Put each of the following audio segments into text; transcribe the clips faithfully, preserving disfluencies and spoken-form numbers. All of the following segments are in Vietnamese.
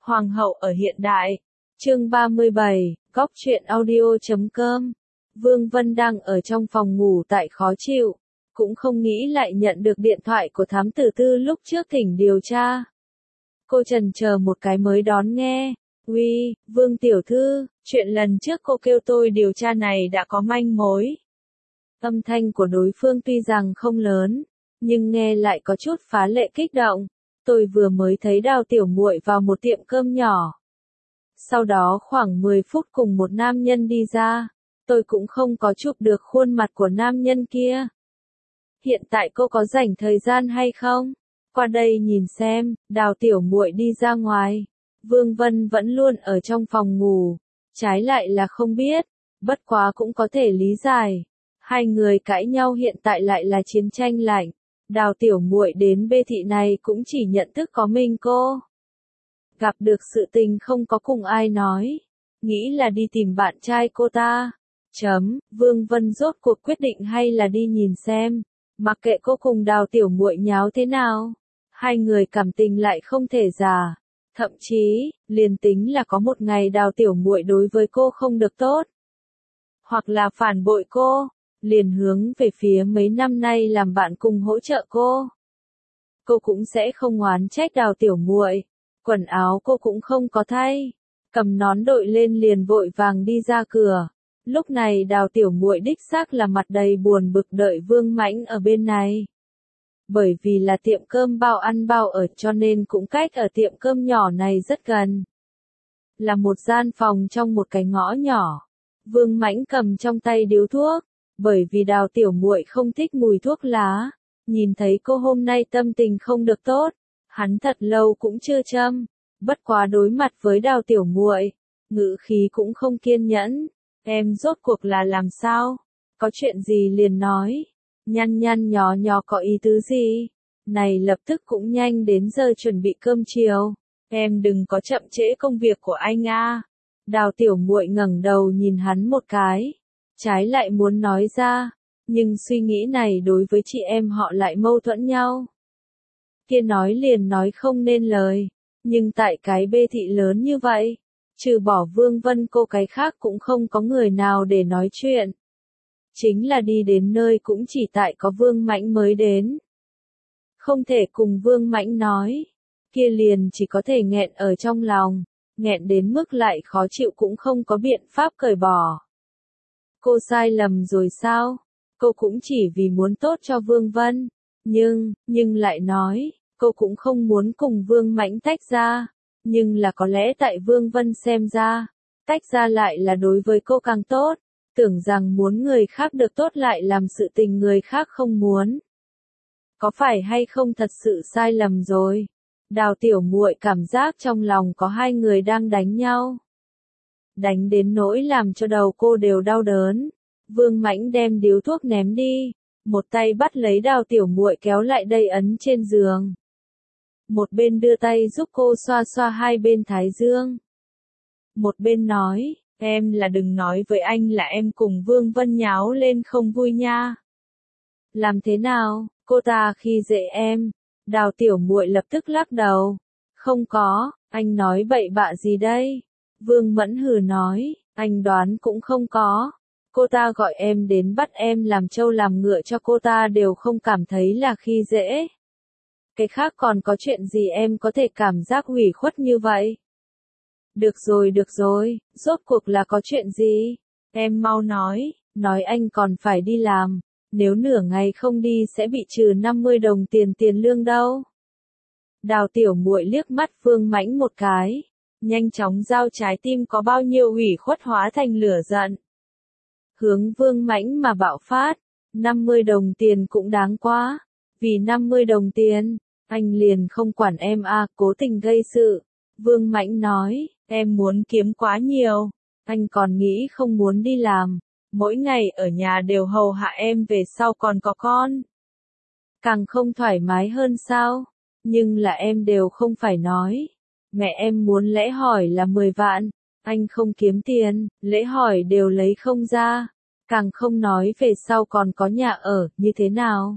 Hoàng hậu ở hiện đại. Chương ba mươi bảy, góc truyện audio chấm com. Vương Vân đang ở trong phòng ngủ tại khó chịu, cũng không nghĩ lại nhận được điện thoại của thám tử Tư lúc trước thỉnh điều tra. Cô chần chờ một cái mới đón nghe. Uy, Vương tiểu thư, chuyện lần trước cô kêu tôi điều tra này đã có manh mối. Âm thanh của đối phương tuy rằng không lớn, nhưng nghe lại có chút phá lệ kích động. Tôi vừa mới thấy Đào tiểu muội vào một tiệm cơm nhỏ. Sau đó khoảng mười phút cùng một nam nhân đi ra. Tôi cũng không có chụp được khuôn mặt của nam nhân kia. Hiện tại cô có rảnh thời gian hay không? Qua đây nhìn xem. Đào tiểu muội đi ra ngoài. Vương Vân vẫn luôn ở trong phòng ngủ. Trái lại là không biết. Bất quá cũng có thể lý giải. Hai người cãi nhau hiện tại lại là chiến tranh lạnh. Đào tiểu muội đến bê thị này cũng chỉ nhận thức có mình cô. Gặp được sự tình không có cùng ai nói. Nghĩ là đi tìm bạn trai cô ta. Chấm, Vương Vân rốt cuộc quyết định hay là đi nhìn xem. Mặc kệ cô cùng Đào tiểu muội nháo thế nào. Hai người cảm tình lại không thể giả. Thậm chí, liền tính là có một ngày Đào tiểu muội đối với cô không được tốt. Hoặc là phản bội cô. Liền hướng về phía mấy năm nay làm bạn cùng hỗ trợ cô. Cô cũng sẽ không oán trách Đào tiểu muội. Quần áo cô cũng không có thay. Cầm nón đội lên liền vội vàng đi ra cửa. Lúc này Đào tiểu muội đích xác là mặt đầy buồn bực đợi Vương Mãnh ở bên này. Bởi vì là tiệm cơm bao ăn bao ở cho nên cũng cách ở tiệm cơm nhỏ này rất gần. Là một gian phòng trong một cái ngõ nhỏ. Vương Mãnh cầm trong tay điếu thuốc. Bởi vì Đào tiểu muội không thích mùi thuốc lá, nhìn thấy cô hôm nay tâm tình không được tốt, hắn thật lâu cũng chưa châm, bất quá đối mặt với Đào tiểu muội, ngữ khí cũng không kiên nhẫn, em rốt cuộc là làm sao, có chuyện gì liền nói, nhăn nhăn nhó nhó có ý tứ gì, này lập tức cũng nhanh đến giờ chuẩn bị cơm chiều, em đừng có chậm trễ công việc của anh a. Đào tiểu muội ngẩng đầu nhìn hắn một cái. Trái lại muốn nói ra, nhưng suy nghĩ này đối với chị em họ lại mâu thuẫn nhau. Kia nói liền nói không nên lời, nhưng tại cái bê thị lớn như vậy, trừ bỏ Vương Vân cô cái khác cũng không có người nào để nói chuyện. Chính là đi đến nơi cũng chỉ tại có Vương Mãnh mới đến. Không thể cùng Vương Mãnh nói, kia liền chỉ có thể nghẹn ở trong lòng, nghẹn đến mức lại khó chịu cũng không có biện pháp cởi bỏ. Cô sai lầm rồi sao? Cô cũng chỉ vì muốn tốt cho Vương Vân. Nhưng, nhưng lại nói, cô cũng không muốn cùng Vương Mãnh tách ra. Nhưng là có lẽ tại Vương Vân xem ra, tách ra lại là đối với cô càng tốt. Tưởng rằng muốn người khác được tốt lại làm sự tình người khác không muốn. Có phải hay không thật sự sai lầm rồi? Đào tiểu muội cảm giác trong lòng có hai người đang đánh nhau. Đánh đến nỗi làm cho đầu cô đều đau đớn. Vương Mãnh đem điếu thuốc ném đi, một tay bắt lấy Đào tiểu muội kéo lại đây ấn trên giường. Một bên đưa tay giúp cô xoa xoa hai bên thái dương. Một bên nói, em là đừng nói với anh là em cùng Vương Vân nháo lên không vui nha. Làm thế nào, cô ta khi dễ em? Đào tiểu muội lập tức lắc đầu. Không có, anh nói bậy bạ gì đây? Vương Mẫn hừ nói, anh đoán cũng không có. Cô ta gọi em đến bắt em làm trâu làm ngựa cho cô ta đều không cảm thấy là khi dễ. Cái khác còn có chuyện gì em có thể cảm giác hủy khuất như vậy? Được rồi được rồi, rốt cuộc là có chuyện gì? Em mau nói, nói anh còn phải đi làm. Nếu nửa ngày không đi sẽ bị trừ năm mươi đồng tiền tiền lương đâu. Đào tiểu muội liếc mắt Vương Mãnh một cái. Nhanh chóng giao trái tim có bao nhiêu ủy khuất hóa thành lửa giận. Hướng Vương Mãnh mà bạo phát, năm mươi đồng tiền cũng đáng quá. Vì năm mươi đồng tiền, anh liền không quản em à, cố tình gây sự. Vương Mãnh nói, em muốn kiếm quá nhiều. Anh còn nghĩ không muốn đi làm. Mỗi ngày ở nhà đều hầu hạ em về sau còn có con. Càng không thoải mái hơn sao? Nhưng là em đều không phải nói. Mẹ em muốn lễ hỏi là mười vạn, anh không kiếm tiền, lễ hỏi đều lấy không ra, càng không nói về sau còn có nhà ở, như thế nào?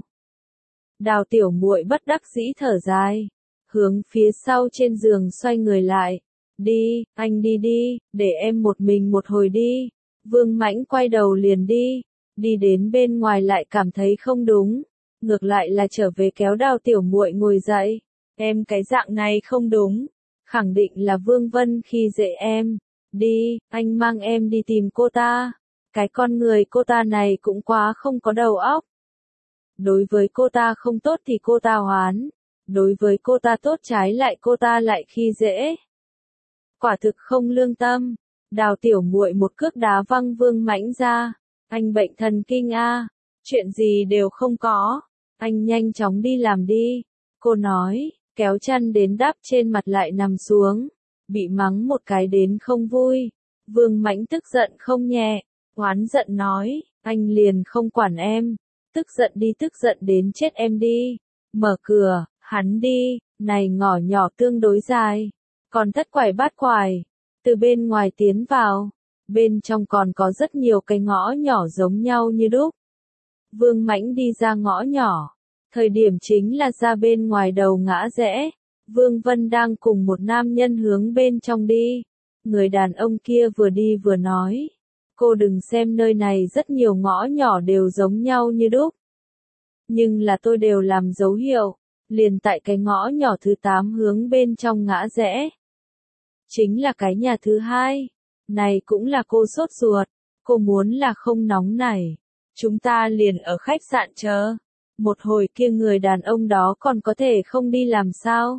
Đào tiểu muội bất đắc dĩ thở dài, hướng phía sau trên giường xoay người lại, Đi, anh đi đi, để em một mình một hồi đi. Vương Mãnh quay đầu liền đi, đi đến bên ngoài lại cảm thấy không đúng, ngược lại là trở về kéo Đào Tiểu Muội ngồi dậy. Em cái dạng này không đúng, khẳng định là Vương Vân khi dễ em. Đi, anh mang em đi tìm cô ta. Cái con người cô ta này cũng quá không có đầu óc. Đối với cô ta không tốt thì cô ta hoán, đối với cô ta tốt trái lại cô ta lại khi dễ. Quả thực không lương tâm. Đào Tiểu Muội một cước đá văng Vương Mãnh ra. Anh bệnh thần kinh a, chuyện gì đều không có, anh nhanh chóng đi làm đi. Cô nói, kéo chăn đến đắp trên mặt lại nằm xuống, bị mắng một cái đến không vui. Vương Mãnh tức giận không nhẹ, oán giận nói, anh liền không quản em, tức giận đi tức giận đến chết em đi. Mở cửa, hắn đi, này ngõ nhỏ tương đối dài, còn thất quải bát quải, từ bên ngoài tiến vào, bên trong còn có rất nhiều cái ngõ nhỏ giống nhau như đúc. Vương Mãnh đi ra ngõ nhỏ, thời điểm chính là ra bên ngoài đầu ngã rẽ, Vương Vân đang cùng một nam nhân hướng bên trong đi. Người đàn ông kia vừa đi vừa nói, cô đừng xem nơi này rất nhiều ngõ nhỏ đều giống nhau như đúc. Nhưng là tôi đều làm dấu hiệu, liền tại cái ngõ nhỏ thứ tám hướng bên trong ngã rẽ. Chính là cái nhà thứ hai, này cũng là cô sốt ruột, cô muốn là không nóng này. Chúng ta liền ở khách sạn chờ, một hồi kia người đàn ông đó còn có thể không đi làm sao.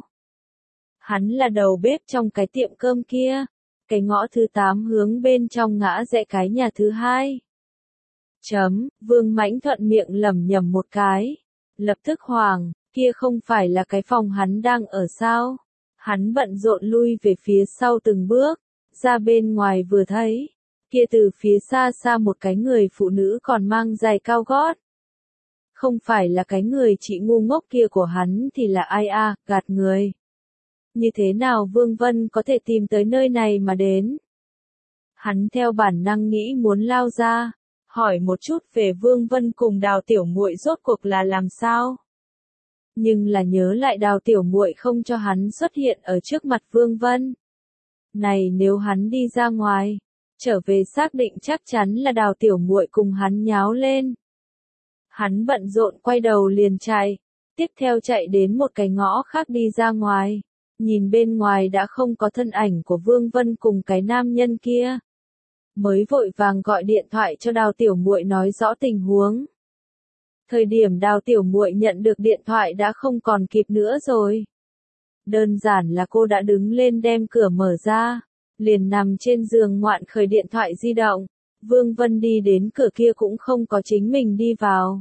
Hắn là đầu bếp trong cái tiệm cơm kia, cái ngõ thứ tám hướng bên trong ngã rẽ cái nhà thứ hai. Chấm, Vương Mãnh thuận miệng lẩm nhẩm một cái, lập tức hoàng, kia không phải là cái phòng hắn đang ở sao? Hắn bận rộn lui về phía sau từng bước, ra bên ngoài vừa thấy, kia từ phía xa xa một cái người phụ nữ còn mang giày cao gót. Không phải là cái người chị ngu ngốc kia của hắn thì là ai a, à, gạt người. Như thế nào Vương Vân có thể tìm tới nơi này mà đến? Hắn theo bản năng nghĩ muốn lao ra, hỏi một chút về Vương Vân cùng Đào Tiểu Muội rốt cuộc là làm sao? Nhưng là nhớ lại Đào Tiểu Muội không cho hắn xuất hiện ở trước mặt Vương Vân. Này nếu hắn đi ra ngoài, trở về xác định chắc chắn là Đào Tiểu Muội cùng hắn nháo lên. Hắn bận rộn quay đầu liền chạy, tiếp theo chạy đến một cái ngõ khác đi ra ngoài, nhìn bên ngoài đã không có thân ảnh của Vương Vân cùng cái nam nhân kia. Mới vội vàng gọi điện thoại cho Đào Tiểu Muội nói rõ tình huống. Thời điểm Đào Tiểu Muội nhận được điện thoại đã không còn kịp nữa rồi. Đơn giản là cô đã đứng lên đem cửa mở ra, liền nằm trên giường ngoạn khởi điện thoại di động. Vương Vân đi đến cửa kia cũng không có chính mình đi vào,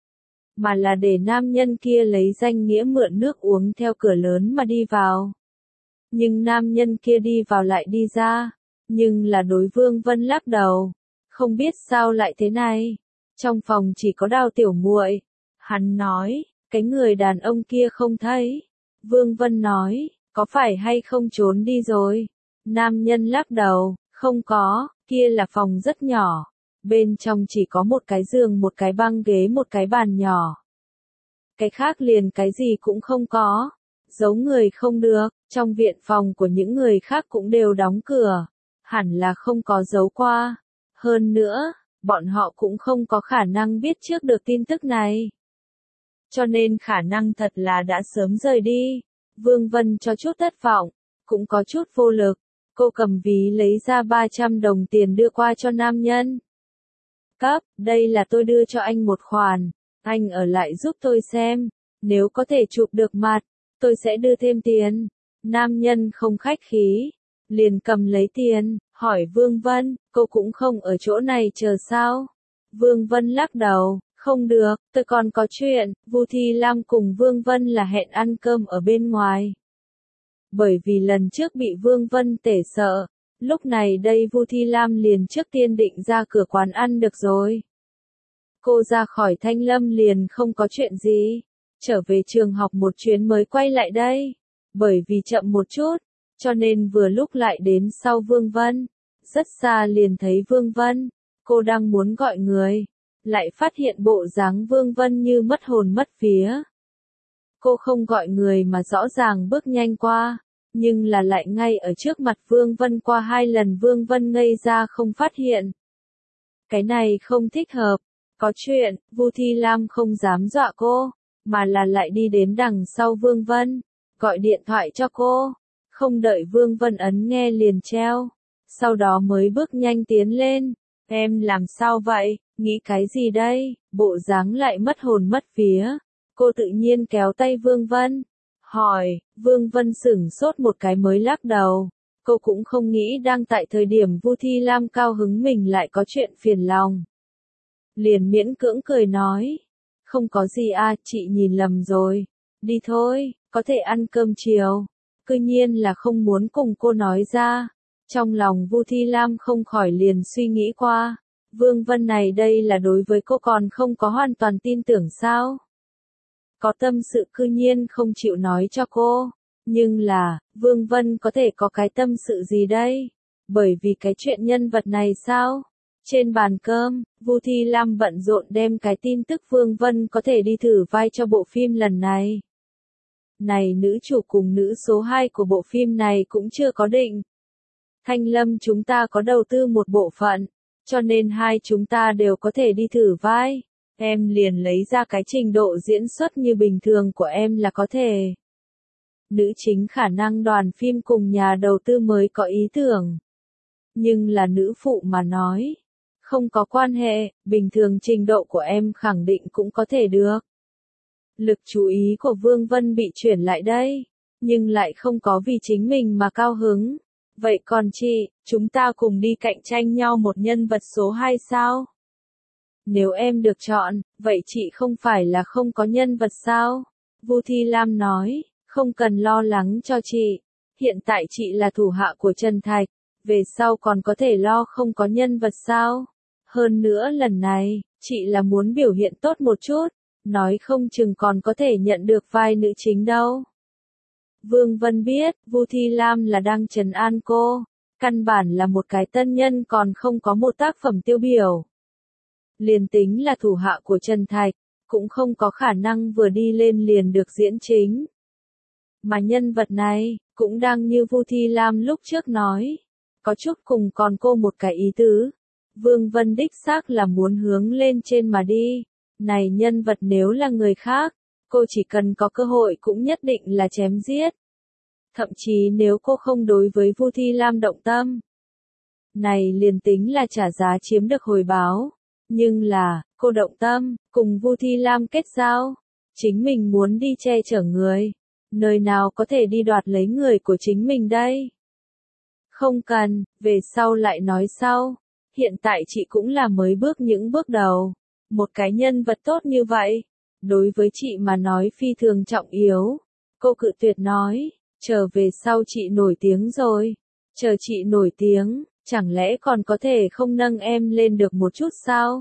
mà là để nam nhân kia lấy danh nghĩa mượn nước uống theo cửa lớn mà đi vào. Nhưng nam nhân kia đi vào lại đi ra, nhưng là đối Vương Vân lắc đầu, không biết sao lại thế này. Trong phòng chỉ có Đào Tiểu Muội. Hắn nói, cái người đàn ông kia không thấy. Vương Vân nói, có phải hay không trốn đi rồi? Nam nhân lắc đầu, không có, kia là phòng rất nhỏ. Bên trong chỉ có một cái giường, một cái băng ghế, một cái bàn nhỏ. Cái khác liền cái gì cũng không có. Giấu người không được, trong viện phòng của những người khác cũng đều đóng cửa. Hẳn là không có giấu qua. Hơn nữa, bọn họ cũng không có khả năng biết trước được tin tức này. Cho nên khả năng thật là đã sớm rời đi. Vương Vân cho chút thất vọng, cũng có chút vô lực. Cô cầm ví lấy ra ba trăm đồng tiền đưa qua cho nam nhân. Cấp, đây là tôi đưa cho anh một khoản, anh ở lại giúp tôi xem, nếu có thể chụp được mặt, tôi sẽ đưa thêm tiền. Nam nhân không khách khí, liền cầm lấy tiền, hỏi Vương Vân, cô cũng không ở chỗ này chờ sao? Vương Vân lắc đầu, không được, tôi còn có chuyện. Vu Thi Lam cùng Vương Vân là hẹn ăn cơm ở bên ngoài. Bởi vì lần trước bị Vương Vân tể sợ, lúc này đây Vu Thi Lam liền trước tiên định ra cửa quán ăn được rồi. Cô ra khỏi Thanh Lâm liền không có chuyện gì, trở về trường học một chuyến mới quay lại đây. Bởi vì chậm một chút, cho nên vừa lúc lại đến sau Vương Vân. Rất xa liền thấy Vương Vân, cô đang muốn gọi người, lại phát hiện bộ dáng Vương Vân như mất hồn mất vía. Cô không gọi người mà rõ ràng bước nhanh qua, nhưng là lại ngay ở trước mặt Vương Vân qua hai lần Vương Vân ngây ra không phát hiện. Cái này không thích hợp, có chuyện, Vu Thi Lam không dám dọa cô, mà là lại đi đến đằng sau Vương Vân, gọi điện thoại cho cô, không đợi Vương Vân ấn nghe liền treo, sau đó mới bước nhanh tiến lên, em làm sao vậy, nghĩ cái gì đây, bộ dáng lại mất hồn mất vía, cô tự nhiên kéo tay Vương Vân, hỏi, Vương Vân sửng sốt một cái mới lắc đầu, cô cũng không nghĩ đang tại thời điểm Vu Thi Lam cao hứng mình lại có chuyện phiền lòng. Liền miễn cưỡng cười nói, không có gì à, chị nhìn lầm rồi, đi thôi, có thể ăn cơm chiều, cứ nhiên là không muốn cùng cô nói ra, trong lòng Vu Thi Lam không khỏi liền suy nghĩ qua, Vương Vân này đây là đối với cô còn không có hoàn toàn tin tưởng sao? Có tâm sự cư nhiên không chịu nói cho cô, nhưng là, Vương Vân có thể có cái tâm sự gì đây? Bởi vì cái chuyện nhân vật này sao? Trên bàn cơm, Vu Thi Lam bận rộn đem cái tin tức Vương Vân có thể đi thử vai cho bộ phim lần này. Này nữ chủ cùng nữ số hai của bộ phim này cũng chưa có định. Thanh Lâm chúng ta có đầu tư một bộ phận, cho nên hai chúng ta đều có thể đi thử vai. Em liền lấy ra cái trình độ diễn xuất như bình thường của em là có thể. Nữ chính khả năng đoàn phim cùng nhà đầu tư mới có ý tưởng. Nhưng là nữ phụ mà nói. Không có quan hệ, bình thường trình độ của em khẳng định cũng có thể được. Lực chú ý của Vương Vân bị chuyển lại đây, nhưng lại không có vì chính mình mà cao hứng. Vậy còn chị, chúng ta cùng đi cạnh tranh nhau một nhân vật số hai sao? Nếu em được chọn, vậy chị không phải là không có nhân vật sao? Vu Thi Lam nói, không cần lo lắng cho chị. Hiện tại chị là thủ hạ của Trần Thạch, về sau còn có thể lo không có nhân vật sao? Hơn nữa lần này, chị là muốn biểu hiện tốt một chút, nói không chừng còn có thể nhận được vai nữ chính đâu. Vương Vân biết, Vu Thi Lam là đang trấn an cô, căn bản là một cái tân nhân còn không có một tác phẩm tiêu biểu. Liền tính là thủ hạ của Trần Thạch, cũng không có khả năng vừa đi lên liền được diễn chính. Mà nhân vật này, cũng đang như Vu Thi Lam lúc trước nói, có chút cùng còn cô một cái ý tứ. Vương Vân đích xác là muốn hướng lên trên mà đi. Này nhân vật nếu là người khác, cô chỉ cần có cơ hội cũng nhất định là chém giết. Thậm chí nếu cô không đối với Vu Thi Lam động tâm. Này liền tính là trả giá chiếm được hồi báo. Nhưng là, cô động tâm, cùng Vu Thi Lam kết giao. Chính mình muốn đi che chở người. Nơi nào có thể đi đoạt lấy người của chính mình đây? Không cần, về sau lại nói sau. Hiện tại chị cũng là mới bước những bước đầu. Một cái nhân vật tốt như vậy, đối với chị mà nói phi thường trọng yếu. Cô cự tuyệt nói, chờ về sau chị nổi tiếng rồi. Chờ chị nổi tiếng, chẳng lẽ còn có thể không nâng em lên được một chút sao?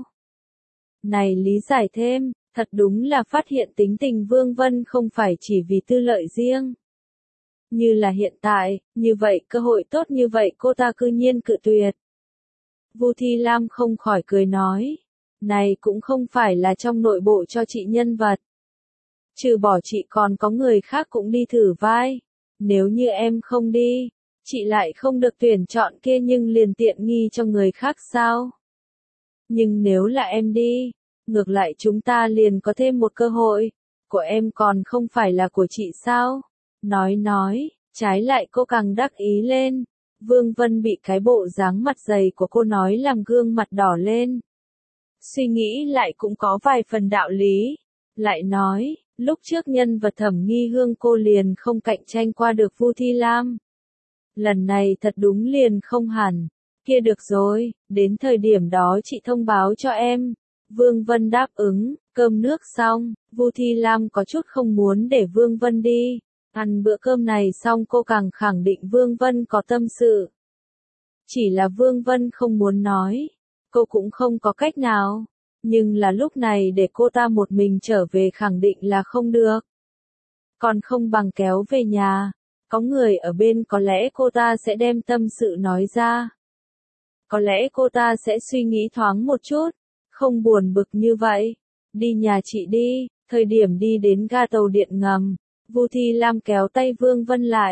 Này lý giải thêm, thật đúng là phát hiện tính tình Vương Vân không phải chỉ vì tư lợi riêng. Như là hiện tại, như vậy cơ hội tốt như vậy cô ta cư nhiên cự tuyệt. Vu Thi Lam không khỏi cười nói, này cũng không phải là trong nội bộ cho chị nhân vật. Trừ bỏ chị còn có người khác cũng đi thử vai. Nếu như em không đi, chị lại không được tuyển chọn kia nhưng liền tiện nghi cho người khác sao? Nhưng nếu là em đi, ngược lại chúng ta liền có thêm một cơ hội. Của em còn không phải là của chị sao? Nói nói, trái lại cô càng đắc ý lên. Vương Vân bị cái bộ dáng mặt dày của cô nói làm gương mặt đỏ lên. Suy nghĩ lại cũng có vài phần đạo lý. Lại nói, lúc trước nhân vật Thẩm Nghi Hương cô liền không cạnh tranh qua được Vu Thi Lam. Lần này thật đúng liền không hẳn. Kia được rồi, đến thời điểm đó chị thông báo cho em. Vương Vân đáp ứng, cơm nước xong, Vu Thi Lam có chút không muốn để Vương Vân đi. Ăn bữa cơm này xong cô càng khẳng định Vương Vân có tâm sự. Chỉ là Vương Vân không muốn nói. Cô cũng không có cách nào. Nhưng là lúc này để cô ta một mình trở về khẳng định là không được. Còn không bằng kéo về nhà. Có người ở bên có lẽ cô ta sẽ đem tâm sự nói ra. Có lẽ cô ta sẽ suy nghĩ thoáng một chút. Không buồn bực như vậy. Đi nhà chị đi. Thời điểm đi đến ga tàu điện ngầm. Vu Thi Lam kéo tay Vương Vân lại.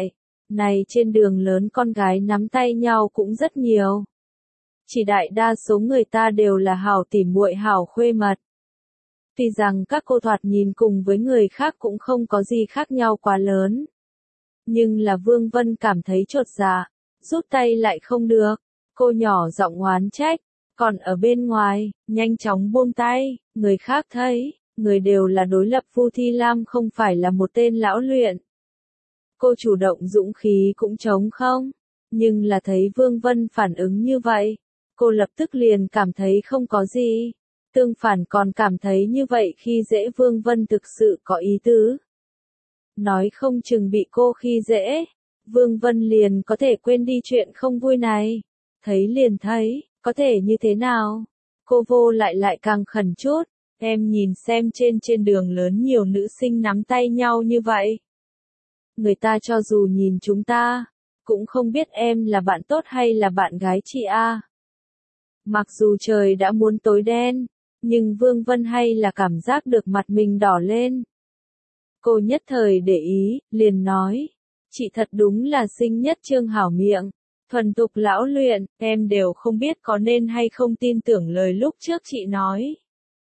Này trên đường lớn con gái nắm tay nhau cũng rất nhiều. Chỉ đại đa số người ta đều là hảo tỉ muội hảo khuê mật. Tuy rằng các cô thoạt nhìn cùng với người khác cũng không có gì khác nhau quá lớn. Nhưng là Vương Vân cảm thấy chột dạ, rút tay lại không được. Cô nhỏ giọng oán trách, còn ở bên ngoài, nhanh chóng buông tay, người khác thấy, người đều là đối lập Vu Thi Lam không phải là một tên lão luyện. Cô chủ động dũng khí cũng trống không, nhưng là thấy Vương Vân phản ứng như vậy, cô lập tức liền cảm thấy không có gì, tương phản còn cảm thấy như vậy khi dễ Vương Vân thực sự có ý tứ. Nói không chừng bị cô khi dễ, Vương Vân liền có thể quên đi chuyện không vui này, thấy liền thấy, có thể như thế nào? Cô vô lại lại càng khẩn chút, em nhìn xem trên trên đường lớn nhiều nữ sinh nắm tay nhau như vậy. Người ta cho dù nhìn chúng ta, cũng không biết em là bạn tốt hay là bạn gái chị a. Mặc dù trời đã muốn tối đen, nhưng Vương Vân hay là cảm giác được mặt mình đỏ lên. Cô nhất thời để ý, liền nói, chị thật đúng là xinh nhất trương hảo miệng, thuần tục lão luyện, em đều không biết có nên hay không tin tưởng lời lúc trước chị nói.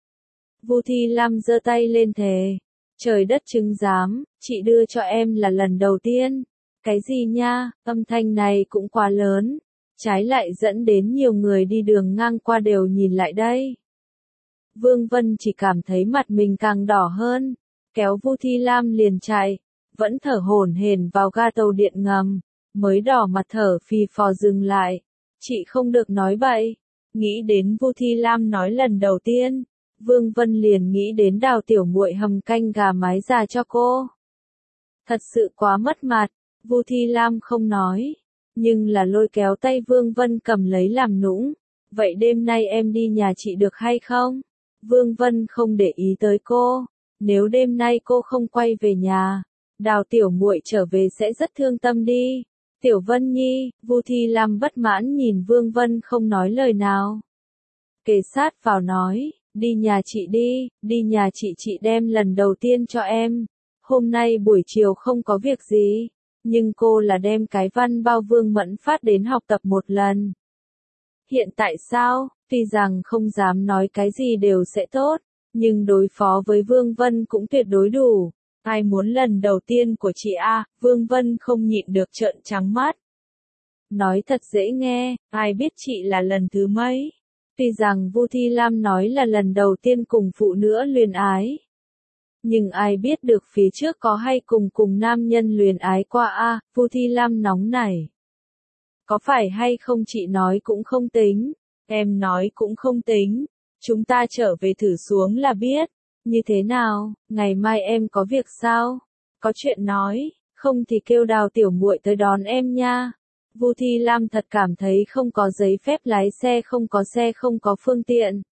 Vu Thi Lam giơ tay lên thề, trời đất chứng giám, chị đưa cho em là lần đầu tiên. Cái gì nha, âm thanh này cũng quá lớn, trái lại dẫn đến nhiều người đi đường ngang qua đều nhìn lại đây. Vương Vân chỉ cảm thấy mặt mình càng đỏ hơn, kéo Vu Thi Lam liền chạy, vẫn thở hổn hển vào ga tàu điện ngầm, mới đỏ mặt thở phì phò dừng lại. Chị không được nói bậy. Nghĩ đến Vu Thi Lam nói lần đầu tiên, Vương Vân liền nghĩ đến Đào tiểu muội hầm canh gà mái già cho cô. Thật sự quá mất mặt, Vu Thi Lam không nói, nhưng là lôi kéo tay Vương Vân cầm lấy làm nũng. Vậy đêm nay em đi nhà chị được hay không? Vương Vân không để ý tới cô, nếu đêm nay cô không quay về nhà, Đào tiểu muội trở về sẽ rất thương tâm đi. Tiểu Vân Nhi, Vu Thi Lam bất mãn nhìn Vương Vân không nói lời nào. Kề sát vào nói, đi nhà chị đi, đi nhà chị chị đem lần đầu tiên cho em. Hôm nay buổi chiều không có việc gì, nhưng cô là đem cái văn bao Vương Mẫn phát đến học tập một lần. Hiện tại sao, tuy rằng không dám nói cái gì đều sẽ tốt, nhưng đối phó với Vương Vân cũng tuyệt đối đủ. Ai muốn lần đầu tiên của chị a? Vương Vân không nhịn được trợn trắng mắt. Nói thật dễ nghe, ai biết chị là lần thứ mấy? Tuy rằng Vu Thi Lam nói là lần đầu tiên cùng phụ nữ luyến ái, nhưng ai biết được phía trước có hay cùng cùng nam nhân luyến ái qua a? Vu Thi Lam nóng nảy. Có phải hay không chị nói cũng không tính, em nói cũng không tính, chúng ta trở về thử xuống là biết. Như thế nào, ngày mai em có việc sao? Có chuyện nói, không thì kêu Đào tiểu muội tới đón em nha. Vu Thi Lam thật cảm thấy không có giấy phép lái xe, không có xe, không có phương tiện.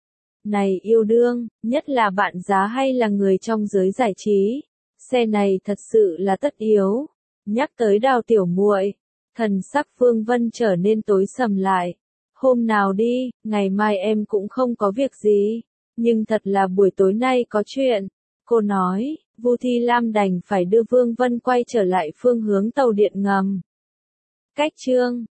Này yêu đương, nhất là bạn giá hay là người trong giới giải trí, xe này thật sự là tất yếu. Nhắc tới Đào tiểu muội, thần sắc Vương Vân trở nên tối sầm lại. Hôm nào đi, ngày mai em cũng không có việc gì. Nhưng thật là buổi tối nay có chuyện. Cô nói, Vu Thi Lam đành phải đưa Vương Vân quay trở lại phương hướng tàu điện ngầm. Cách chương